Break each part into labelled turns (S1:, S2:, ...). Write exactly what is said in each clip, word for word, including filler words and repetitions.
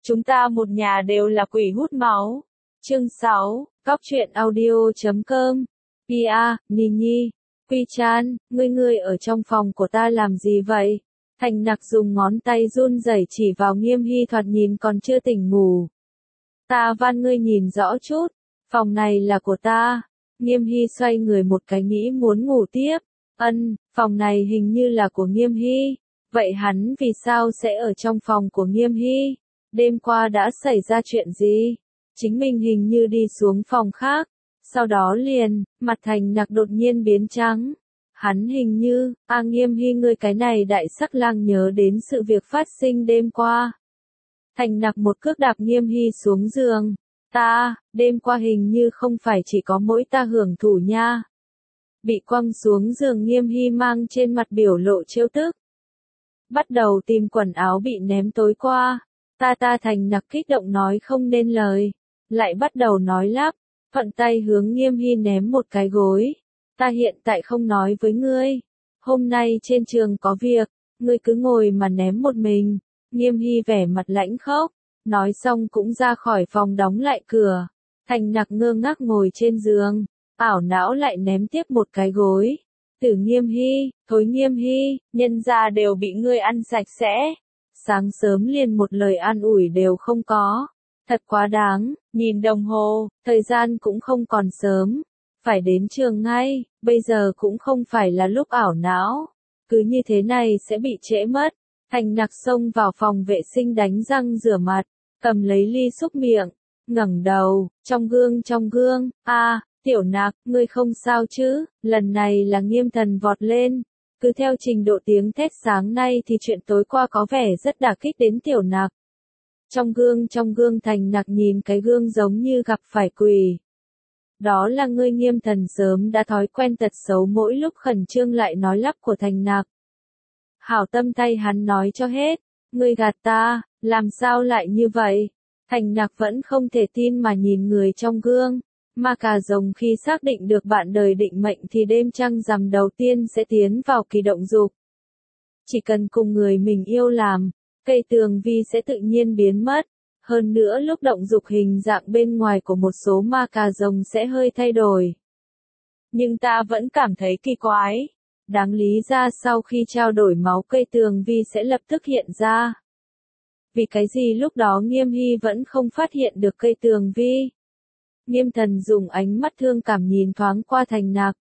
S1: Chúng ta một nhà đều là quỷ hút máu. Chương sáu, Cóc truyện audio chấm com. Pia, Nini, Quy Chan, ngươi ngươi ở trong phòng của ta làm gì vậy? Thành Nặc dùng ngón tay run rẩy chỉ vào Nghiêm Hy thoạt nhìn còn chưa tỉnh ngủ. Ta van ngươi nhìn rõ chút, phòng này là của ta. Nghiêm Hy xoay người một cái nghĩ muốn ngủ tiếp. Ân, phòng này hình như là của Nghiêm Hy. Vậy hắn vì sao sẽ ở trong phòng của Nghiêm Hy? Đêm qua đã xảy ra chuyện gì? Chính mình hình như đi xuống phòng khác. Sau đó liền, mặt Thành Nặc đột nhiên biến trắng. Hắn hình như, a Nghiêm Hy ngươi cái này đại sắc lang nhớ đến sự việc phát sinh đêm qua. Thành Nặc một cước đạp Nghiêm Hy xuống giường. Ta, đêm qua hình như không phải chỉ có mỗi ta hưởng thụ nha. Bị quăng xuống giường Nghiêm Hy mang trên mặt biểu lộ trêu tức. Bắt đầu tìm quần áo bị ném tối qua. Ta ta Thành Nặc kích động nói không nên lời. Lại bắt đầu nói lắp, thuận tay hướng Nghiêm Hy ném một cái gối. Ta hiện tại không nói với ngươi. Hôm nay trên trường có việc, ngươi cứ ngồi mà ném một mình. Nghiêm Hy vẻ mặt lãnh khốc. Nói xong cũng ra khỏi phòng đóng lại cửa. Thành Nặc ngơ ngác ngồi trên giường. Ảo não lại ném tiếp một cái gối. Tử Nghiêm Hy, thối Nghiêm Hy, nhân gia đều bị ngươi ăn sạch sẽ. Sáng sớm liền một lời an ủi đều không có. Thật quá đáng, nhìn đồng hồ, thời gian cũng không còn sớm. Phải đến trường ngay, bây giờ cũng không phải là lúc ảo não. Cứ như thế này sẽ bị trễ mất. Thành Nặc xông vào phòng vệ sinh đánh răng rửa mặt, cầm lấy ly xúc miệng, ngẩng đầu, trong gương trong gương, a, Tiểu Nặc, ngươi không sao chứ? Lần này là Nghiêm Thần vọt lên. Cứ theo trình độ tiếng thét sáng nay thì chuyện tối qua có vẻ rất đả kích đến Tiểu Nặc. Trong gương trong gương Thành Nặc nhìn cái gương giống như gặp phải quỷ. Đó là ngươi Nghiêm Thần sớm đã thói quen tật xấu mỗi lúc khẩn trương lại nói lắp của Thành Nặc. Hảo tâm thay hắn nói cho hết, ngươi gạt ta, làm sao lại như vậy? Thành Nặc vẫn không thể tin mà nhìn người trong gương. Ma cà rồng khi xác định được bạn đời định mệnh thì đêm trăng rằm đầu tiên sẽ tiến vào kỳ động dục. Chỉ cần cùng người mình yêu làm, cây tường vi sẽ tự nhiên biến mất. Hơn nữa lúc động dục hình dạng bên ngoài của một số ma cà rồng sẽ hơi thay đổi. Nhưng ta vẫn cảm thấy kỳ quái. Đáng lý ra sau khi trao đổi máu cây tường vi sẽ lập tức hiện ra. Vì cái gì lúc đó Nghiêm Hy vẫn không phát hiện được cây tường vi? Nghiêm Thần dùng ánh mắt thương cảm nhìn thoáng qua Thành Nặc.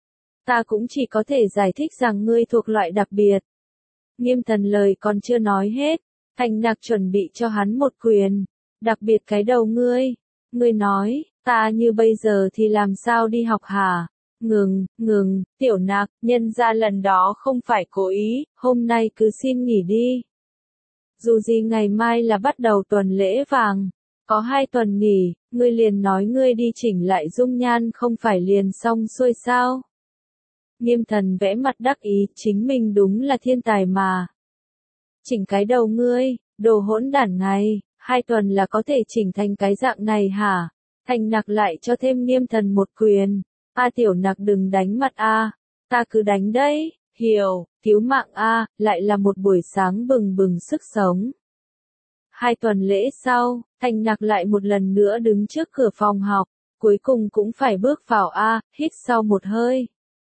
S1: Ta cũng chỉ có thể giải thích rằng ngươi thuộc loại đặc biệt. Nghiêm Thần lời còn chưa nói hết. Thành Nặc chuẩn bị cho hắn một quyền. Đặc biệt cái đầu ngươi. Ngươi nói, ta như bây giờ thì làm sao đi học hả? Ngừng, ngừng, Tiểu Nặc, nhân ra lần đó không phải cố ý, hôm nay cứ xin nghỉ đi. Dù gì ngày mai là bắt đầu tuần lễ vàng. Có hai tuần nghỉ, ngươi liền nói ngươi đi chỉnh lại dung nhan không phải liền xong xuôi sao? Nghiêm Thần vẽ mặt đắc ý, chính mình đúng là thiên tài mà. Chỉnh cái đầu ngươi, đồ hỗn đản ngày, hai tuần là có thể chỉnh thành cái dạng này hả? Thành Nặc lại cho thêm Nghiêm Thần một quyền. A Tiểu Nặc đừng đánh mặt a, ta cứ đánh đấy, hiểu, cứu mạng a, lại là một buổi sáng bừng bừng sức sống. Hai tuần lễ sau, Thành Nặc lại một lần nữa đứng trước cửa phòng học, cuối cùng cũng phải bước vào a, hít sau một hơi.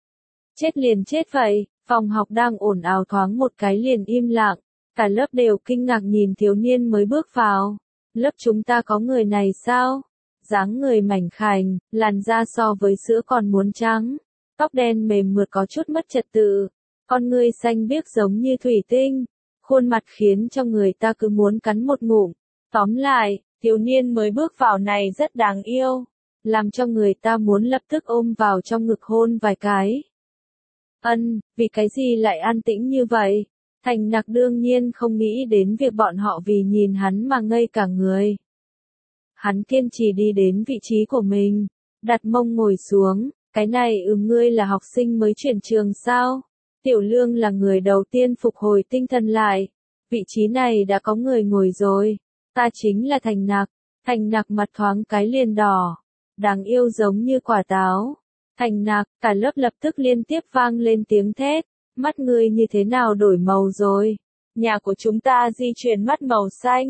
S1: Chết liền chết vậy, phòng học đang ồn ào thoáng một cái liền im lặng, cả lớp đều kinh ngạc nhìn thiếu niên mới bước vào. Lớp chúng ta có người này sao? Dáng người mảnh khảnh, làn da so với sữa còn muốn trắng, tóc đen mềm mượt có chút mất trật tự, con ngươi xanh biếc giống như thủy tinh, khuôn mặt khiến cho người ta cứ muốn cắn một ngụm. Tóm lại, thiếu niên mới bước vào này rất đáng yêu, làm cho người ta muốn lập tức ôm vào trong ngực hôn vài cái. Ân, vì cái gì lại an tĩnh như vậy? Thành Nặc đương nhiên không nghĩ đến việc bọn họ vì nhìn hắn mà ngây cả người. Hắn kiên trì đi đến vị trí của mình, đặt mông ngồi xuống, cái này ừm ngươi là học sinh mới chuyển trường sao? Tiểu Lương là người đầu tiên phục hồi tinh thần lại, vị trí này đã có người ngồi rồi, ta chính là Thành Nặc. Thành Nặc mặt thoáng cái liền đỏ, đáng yêu giống như quả táo. Thành Nặc, cả lớp lập tức liên tiếp vang lên tiếng thét, mắt ngươi như thế nào đổi màu rồi? Nhà của chúng ta di chuyển mắt màu xanh.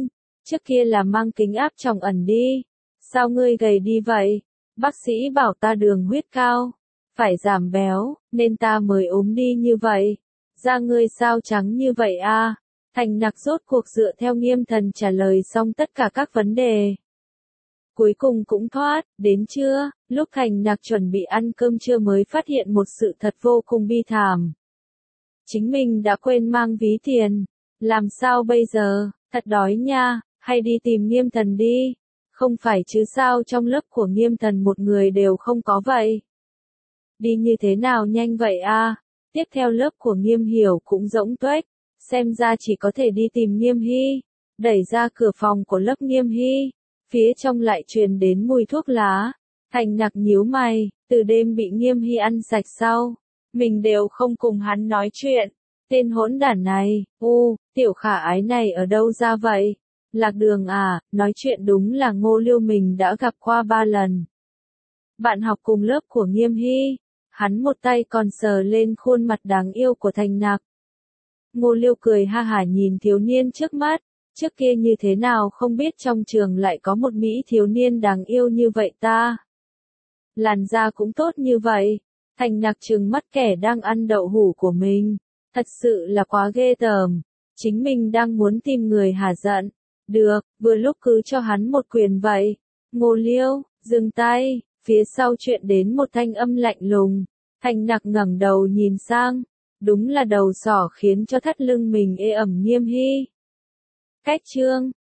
S1: trước kia là mang kính áp tròng ẩn đi. Sao ngươi gầy đi vậy? Bác sĩ bảo ta đường huyết cao, phải giảm béo, nên ta mới ốm đi như vậy. Da ngươi sao trắng như vậy a? Thành Nặc rốt cuộc dựa theo Nghiêm Thần trả lời xong tất cả các vấn đề. Cuối cùng cũng thoát, đến trưa, lúc Thành Nặc chuẩn bị ăn cơm trưa mới phát hiện một sự thật vô cùng bi thảm. Chính mình đã quên mang ví tiền. Làm sao bây giờ, thật đói nha, hay đi tìm Nghiêm Thần đi. Không phải chứ sao trong lớp của Nghiêm Thần một người đều không có vậy. Đi như thế nào nhanh vậy a? Tiếp theo lớp của Nghiêm Hiểu cũng rỗng tuếch, xem ra chỉ có thể đi tìm Nghiêm Hy. Đẩy ra cửa phòng của lớp Nghiêm Hy, phía trong lại truyền đến mùi thuốc lá. Thành Nặc nhíu mày, từ đêm bị Nghiêm Hy ăn sạch sau, mình đều không cùng hắn nói chuyện. Tên hỗn đản này, u, tiểu khả ái này ở đâu ra vậy? Lạc Đường à, nói chuyện đúng là Ngô Liêu mình đã gặp qua ba lần. Bạn học cùng lớp của Nghiêm Hy, hắn một tay còn sờ lên khuôn mặt đáng yêu của Thành Nặc. Ngô Liêu cười ha hả nhìn thiếu niên trước mắt, trước kia như thế nào không biết trong trường lại có một mỹ thiếu niên đáng yêu như vậy ta. Làn da cũng tốt như vậy. Thành Nặc trừng mắt kẻ đang ăn đậu hũ của mình, thật sự là quá ghê tởm. Chính mình đang muốn tìm người hả giận. Được, vừa lúc cứ cho hắn một quyền vậy. Ngô Liêu, dừng tay, phía sau chuyện đến một thanh âm lạnh lùng. Thành Nặc ngẩng đầu nhìn sang, đúng là đầu sỏ khiến cho thắt lưng mình ê ẩm Nghiêm Hy. Cách chương